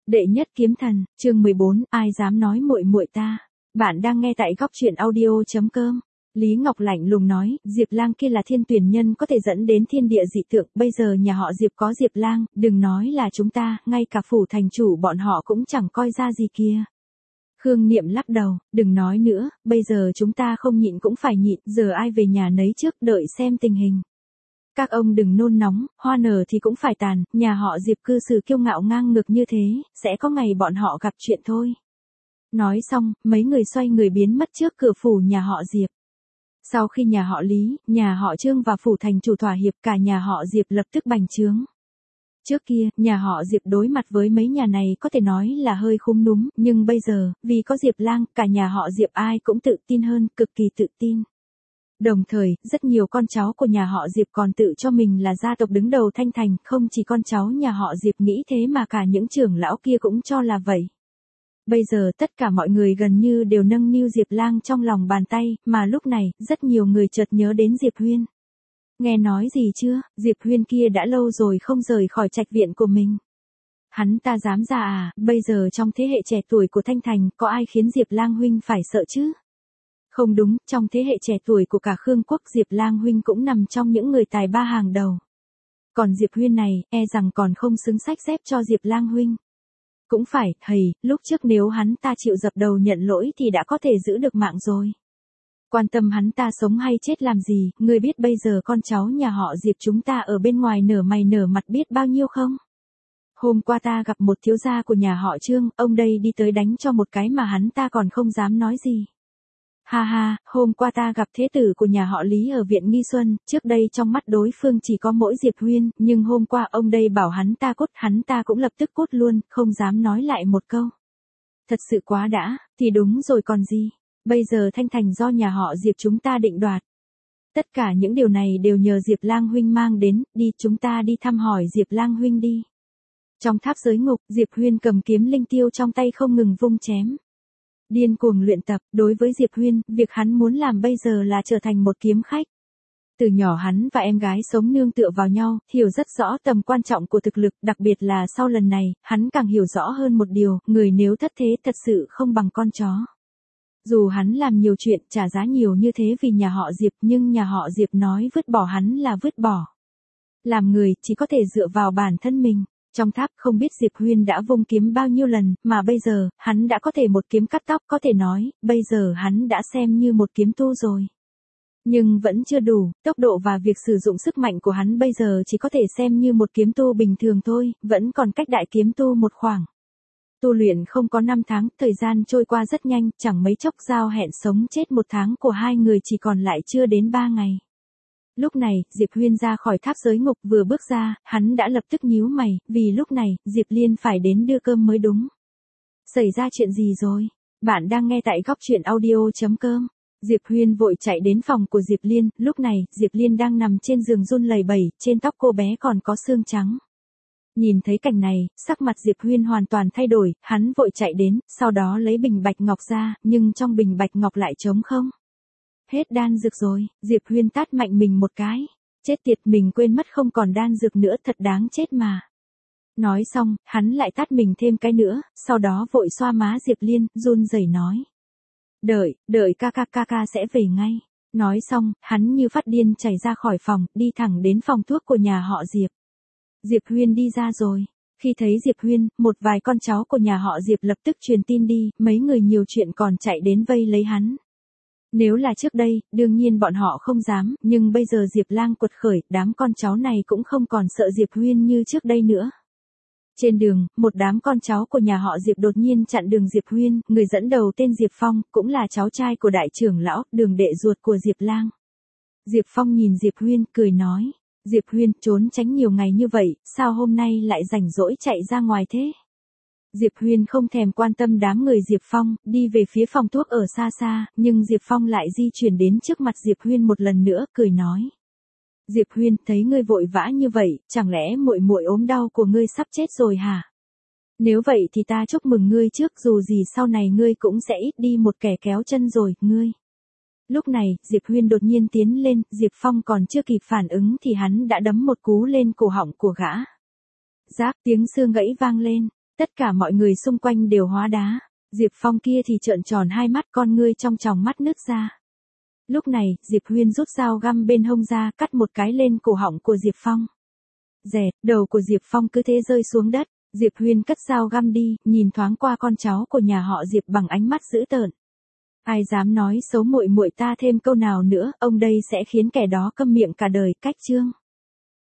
Đệ nhất kiếm thần, chương 14, ai dám nói muội muội ta. Bạn đang nghe tại góc truyện audio.com. Lý Ngọc lạnh lùng nói, Diệp Lang kia là thiên tuyển nhân có thể dẫn đến thiên địa dị tượng, bây giờ nhà họ Diệp có Diệp Lang, đừng nói là chúng ta, ngay cả phủ thành chủ bọn họ cũng chẳng coi ra gì kia. Khương Niệm lắc đầu, đừng nói nữa, bây giờ chúng ta không nhịn cũng phải nhịn, giờ ai về nhà nấy trước, đợi xem tình hình. Các ông đừng nôn nóng, hoa nở thì cũng phải tàn, nhà họ Diệp cư xử kiêu ngạo ngang ngược như thế, sẽ có ngày bọn họ gặp chuyện thôi. Nói xong, mấy người xoay người biến mất trước cửa phủ nhà họ Diệp. Sau khi nhà họ Lý, nhà họ Trương và phủ thành chủ thỏa hiệp, cả nhà họ Diệp lập tức bành trướng. Trước kia, nhà họ Diệp đối mặt với mấy nhà này có thể nói là hơi khúm núm, nhưng bây giờ, vì có Diệp Lang, cả nhà họ Diệp ai cũng tự tin hơn, cực kỳ tự tin. Đồng thời, rất nhiều con cháu của nhà họ Diệp còn tự cho mình là gia tộc đứng đầu Thanh Thành, không chỉ con cháu nhà họ Diệp nghĩ thế mà cả những trưởng lão kia cũng cho là vậy. Bây giờ tất cả mọi người gần như đều nâng niu Diệp Lang trong lòng bàn tay, mà lúc này, rất nhiều người chợt nhớ đến Diệp Huyên. Nghe nói gì chưa, Diệp Huyên kia đã lâu rồi không rời khỏi trạch viện của mình. Hắn ta dám ra à, bây giờ trong thế hệ trẻ tuổi của Thanh Thành, có ai khiến Diệp Lang huynh phải sợ chứ? Không đúng, trong thế hệ trẻ tuổi của cả Khương quốc Diệp Lang huynh cũng nằm trong những người tài ba hàng đầu. Còn Diệp Huyên này, e rằng còn không xứng sách xếp cho Diệp Lang huynh. Cũng phải, thầy, lúc trước nếu hắn ta chịu dập đầu nhận lỗi thì đã có thể giữ được mạng rồi. Quan tâm hắn ta sống hay chết làm gì, ngươi biết bây giờ con cháu nhà họ Diệp chúng ta ở bên ngoài nở mày nở mặt biết bao nhiêu không? Hôm qua ta gặp một thiếu gia của nhà họ Trương, ông đây đi tới đánh cho một cái mà hắn ta còn không dám nói gì. Ha ha, hôm qua ta gặp thế tử của nhà họ Lý ở viện Nghi Xuân, trước đây trong mắt đối phương chỉ có mỗi Diệp Huyên, nhưng hôm qua ông đây bảo hắn ta cút, hắn ta cũng lập tức cút luôn, không dám nói lại một câu. Thật sự quá đã, thì đúng rồi còn gì, bây giờ Thanh Thành do nhà họ Diệp chúng ta định đoạt. Tất cả những điều này đều nhờ Diệp Lang huynh mang đến, đi chúng ta đi thăm hỏi Diệp Lang huynh đi. Trong tháp giới ngục, Diệp Huyên cầm kiếm linh tiêu trong tay không ngừng vung chém. Điên cuồng luyện tập, đối với Diệp Huyên, việc hắn muốn làm bây giờ là trở thành một kiếm khách. Từ nhỏ hắn và em gái sống nương tựa vào nhau, hiểu rất rõ tầm quan trọng của thực lực, đặc biệt là sau lần này, hắn càng hiểu rõ hơn một điều, người nếu thất thế thật sự không bằng con chó. Dù hắn làm nhiều chuyện, trả giá nhiều như thế vì nhà họ Diệp, nhưng nhà họ Diệp nói vứt bỏ hắn là vứt bỏ. Làm người, chỉ có thể dựa vào bản thân mình. Trong tháp không biết Diệp Huyên đã vung kiếm bao nhiêu lần, mà bây giờ, hắn đã có thể một kiếm cắt tóc, có thể nói, bây giờ hắn đã xem như một kiếm tu rồi. Nhưng vẫn chưa đủ, tốc độ và việc sử dụng sức mạnh của hắn bây giờ chỉ có thể xem như một kiếm tu bình thường thôi, vẫn còn cách đại kiếm tu một khoảng. Tu luyện không có 5 tháng, thời gian trôi qua rất nhanh, chẳng mấy chốc giao hẹn sống chết 1 tháng của hai người chỉ còn lại chưa đến 3 ngày. Lúc này, Diệp Huyên ra khỏi tháp giới ngục vừa bước ra, hắn đã lập tức nhíu mày, vì lúc này, Diệp Liên phải đến đưa cơm mới đúng. Xảy ra chuyện gì rồi? Bạn đang nghe tại góc truyện audio.com. Diệp Huyên vội chạy đến phòng của Diệp Liên, lúc này, Diệp Liên đang nằm trên giường run lẩy bẩy, trên tóc cô bé còn có xương trắng. Nhìn thấy cảnh này, sắc mặt Diệp Huyên hoàn toàn thay đổi, hắn vội chạy đến, sau đó lấy bình bạch ngọc ra, nhưng trong bình bạch ngọc lại trống không. Hết đan dược rồi, Diệp Huyên tát mạnh mình một cái. Chết tiệt, mình quên mất không còn đan dược nữa, thật đáng chết mà. Nói xong, hắn lại tát mình thêm cái nữa, sau đó vội xoa má Diệp Liên, run rẩy nói. Đợi ca sẽ về ngay. Nói xong, hắn như phát điên chạy ra khỏi phòng, đi thẳng đến phòng thuốc của nhà họ Diệp. Diệp Huyên đi ra rồi. Khi thấy Diệp Huyên, một vài con cháu của nhà họ Diệp lập tức truyền tin đi, mấy người nhiều chuyện còn chạy đến vây lấy hắn. Nếu là trước đây, đương nhiên bọn họ không dám, nhưng bây giờ Diệp Lang quật khởi, đám con cháu này cũng không còn sợ Diệp Huyên như trước đây nữa. Trên đường, một đám con cháu của nhà họ Diệp đột nhiên chặn đường Diệp Huyên, người dẫn đầu tên Diệp Phong, cũng là cháu trai của đại trưởng lão, đường đệ ruột của Diệp Lang. Diệp Phong nhìn Diệp Huyên, cười nói, Diệp Huyên, trốn tránh nhiều ngày như vậy, sao hôm nay lại rảnh rỗi chạy ra ngoài thế? Diệp Huyên không thèm quan tâm đám người Diệp Phong, đi về phía phòng thuốc ở xa xa, nhưng Diệp Phong lại di chuyển đến trước mặt Diệp Huyên một lần nữa, cười nói. Diệp Huyên, thấy ngươi vội vã như vậy, chẳng lẽ muội muội ốm đau của ngươi sắp chết rồi hả? Nếu vậy thì ta chúc mừng ngươi trước, dù gì sau này ngươi cũng sẽ ít đi một kẻ kéo chân rồi, ngươi. Lúc này, Diệp Huyên đột nhiên tiến lên, Diệp Phong còn chưa kịp phản ứng thì hắn đã đấm một cú lên cổ họng của gã. Rác, tiếng xương gãy vang lên. Tất cả mọi người xung quanh đều hóa đá. Diệp Phong kia thì trợn tròn hai mắt, con ngươi trong tròng mắt nứt ra. Lúc này, Diệp Huyên rút dao găm bên hông ra, cắt một cái lên cổ họng của Diệp Phong. Rẹt, đầu của Diệp Phong cứ thế rơi xuống đất. Diệp Huyên cất dao găm đi, nhìn thoáng qua con cháu của nhà họ Diệp bằng ánh mắt dữ tợn. Ai dám nói xấu muội muội ta thêm câu nào nữa, ông đây sẽ khiến kẻ đó câm miệng cả đời. Cách chương.